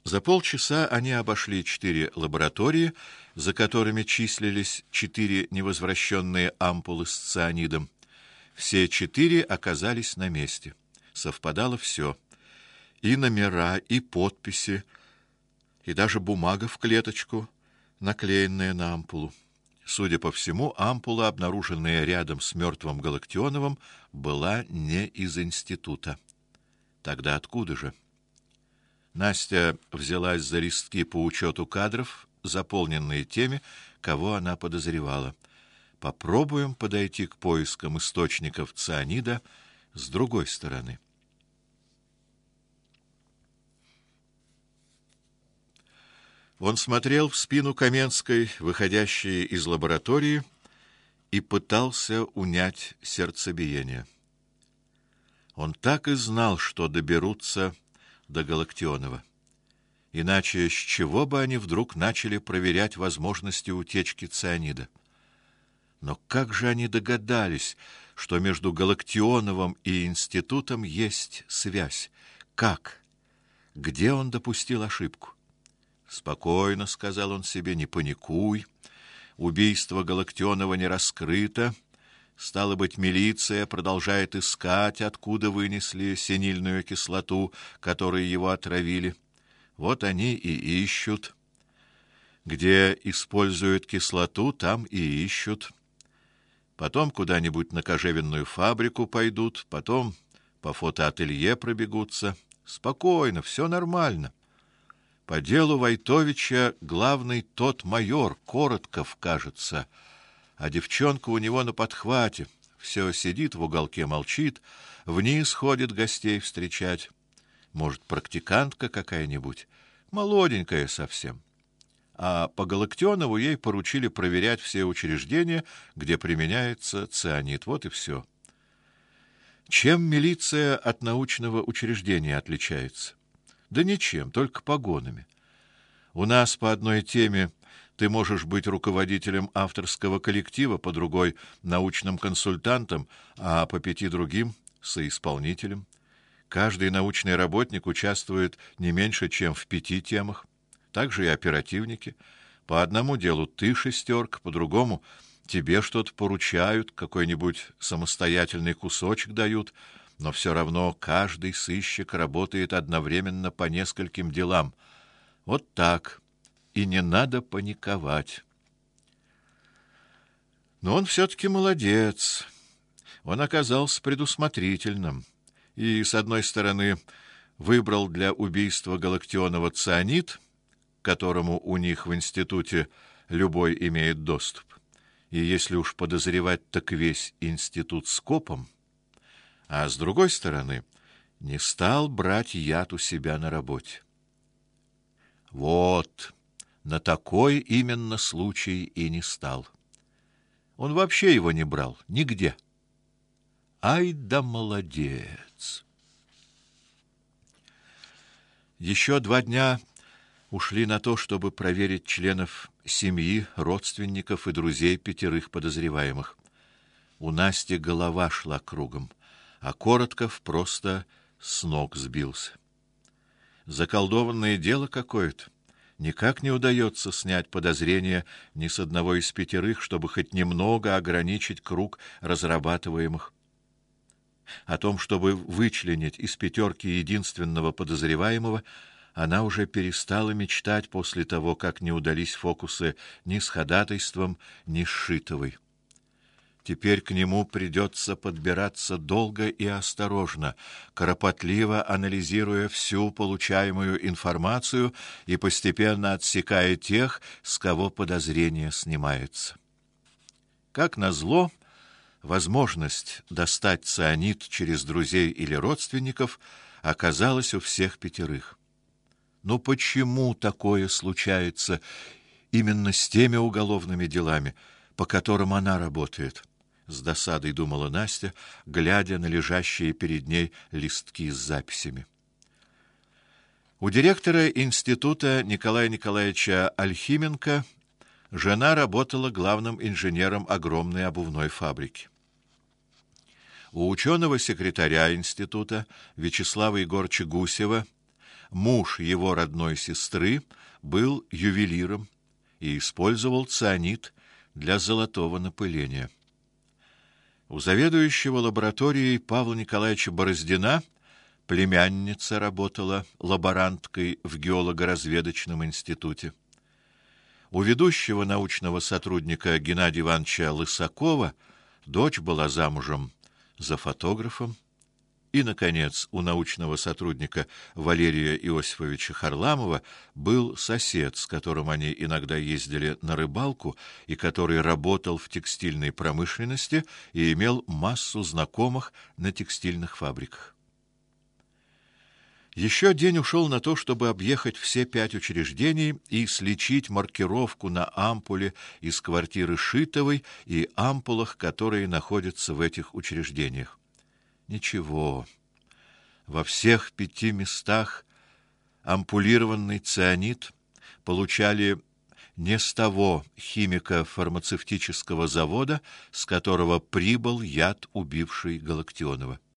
За полчаса они обошли 4 лаборатории, за которыми числились 4 невозвращенные ампулы с цианидом. Все 4 оказались на месте. Совпадало все: и номера, и подписи, и даже бумага в клеточку, наклеенная на ампулу. Судя по всему, ампула, обнаруженная рядом с мертвым Галактионовым, была не из института. Тогда откуда же? Настя взялась за листки по учету кадров, заполненные теми, кого она подозревала. Попробуем подойти к поискам источников цианида с другой стороны. Он смотрел в спину Каменской, выходящей из лаборатории, и пытался унять сердцебиение. Он так и знал, что доберутся до Галактионова. Иначе с чего бы они вдруг начали проверять возможности утечки цианида? Но как же они догадались, что между Галактионовым и институтом есть связь? Как? Где он допустил ошибку? «Спокойно», — сказал он себе, — «не паникуй. Убийство Галактионова не раскрыто. Стало быть, милиция продолжает искать, откуда вынесли синильную кислоту, которой его отравили. Вот они и ищут. Где используют кислоту, там и ищут. Потом куда-нибудь на кожевенную фабрику пойдут, потом по фотоателье пробегутся. Спокойно, все нормально. По делу Войтовича главный тот майор, Коротков, кажется, а девчонка у него на подхвате, все сидит в уголке, молчит, вниз ходит гостей встречать. Может, практикантка какая-нибудь, молоденькая совсем. А по Галактионову ей поручили проверять все учреждения, где применяется цианид. Вот и все. Чем милиция от научного учреждения отличается? Да ничем, только погонами. У нас по одной теме ты можешь быть руководителем авторского коллектива, по другой — научным консультантом, а по 5 другим — соисполнителем. Каждый научный работник участвует не меньше, чем в 5 темах. Также и оперативники. По одному делу ты шестерка, по другому тебе что-то поручают, какой-нибудь самостоятельный кусочек дают, но все равно каждый сыщик работает одновременно по нескольким делам. Вот так. И не надо паниковать. Но он все-таки молодец. Он оказался предусмотрительным. И, с одной стороны, выбрал для убийства Галактионова цианид, к которому у них в институте любой имеет доступ. И если уж подозревать, так весь институт скопом. А с другой стороны, не стал брать яд у себя на работе. Вот, на такой именно случай и не стал. Он вообще его не брал, нигде. Ай да молодец! Еще 2 дня ушли на то, чтобы проверить членов семьи, родственников и друзей 5 подозреваемых. У Насти голова шла кругом, а Коротков просто с ног сбился. Заколдованное дело какое-то. Никак не удается снять подозрения ни с одного из 5, чтобы хоть немного ограничить круг разрабатываемых. О том, чтобы вычленить из 5 единственного подозреваемого, она уже перестала мечтать после того, как не удались фокусы ни с Ходатайством, ни с Шитовой. Теперь к нему придется подбираться долго и осторожно, кропотливо анализируя всю получаемую информацию и постепенно отсекая тех, с кого подозрение снимается. Как назло, возможность достать цианид через друзей или родственников оказалась у всех 5. Но почему такое случается именно с теми уголовными делами, по которым она работает? С досадой думала Настя, глядя на лежащие перед ней листки с записями. У директора института Николая Николаевича Альхименко жена работала главным инженером огромной обувной фабрики. У ученого секретаря института Вячеслава Егоровича Гусева муж его родной сестры был ювелиром и использовал цианид для золотого напыления. У заведующего лабораторией Павла Николаевича Бороздина племянница работала лаборанткой в геолого-разведочном институте. У ведущего научного сотрудника Геннадия Ивановича Лысакова дочь была замужем за фотографом. И, наконец, у научного сотрудника Валерия Иосифовича Харламова был сосед, с которым они иногда ездили на рыбалку, и который работал в текстильной промышленности и имел массу знакомых на текстильных фабриках. Еще день ушел на то, чтобы объехать все 5 учреждений и сличить маркировку на ампуле из квартиры Шитовой и ампулах, которые находятся в этих учреждениях. Ничего. Во всех 5 местах ампулированный цианид получали не с того химико-фармацевтического завода, с которого прибыл яд, убивший Галактионова.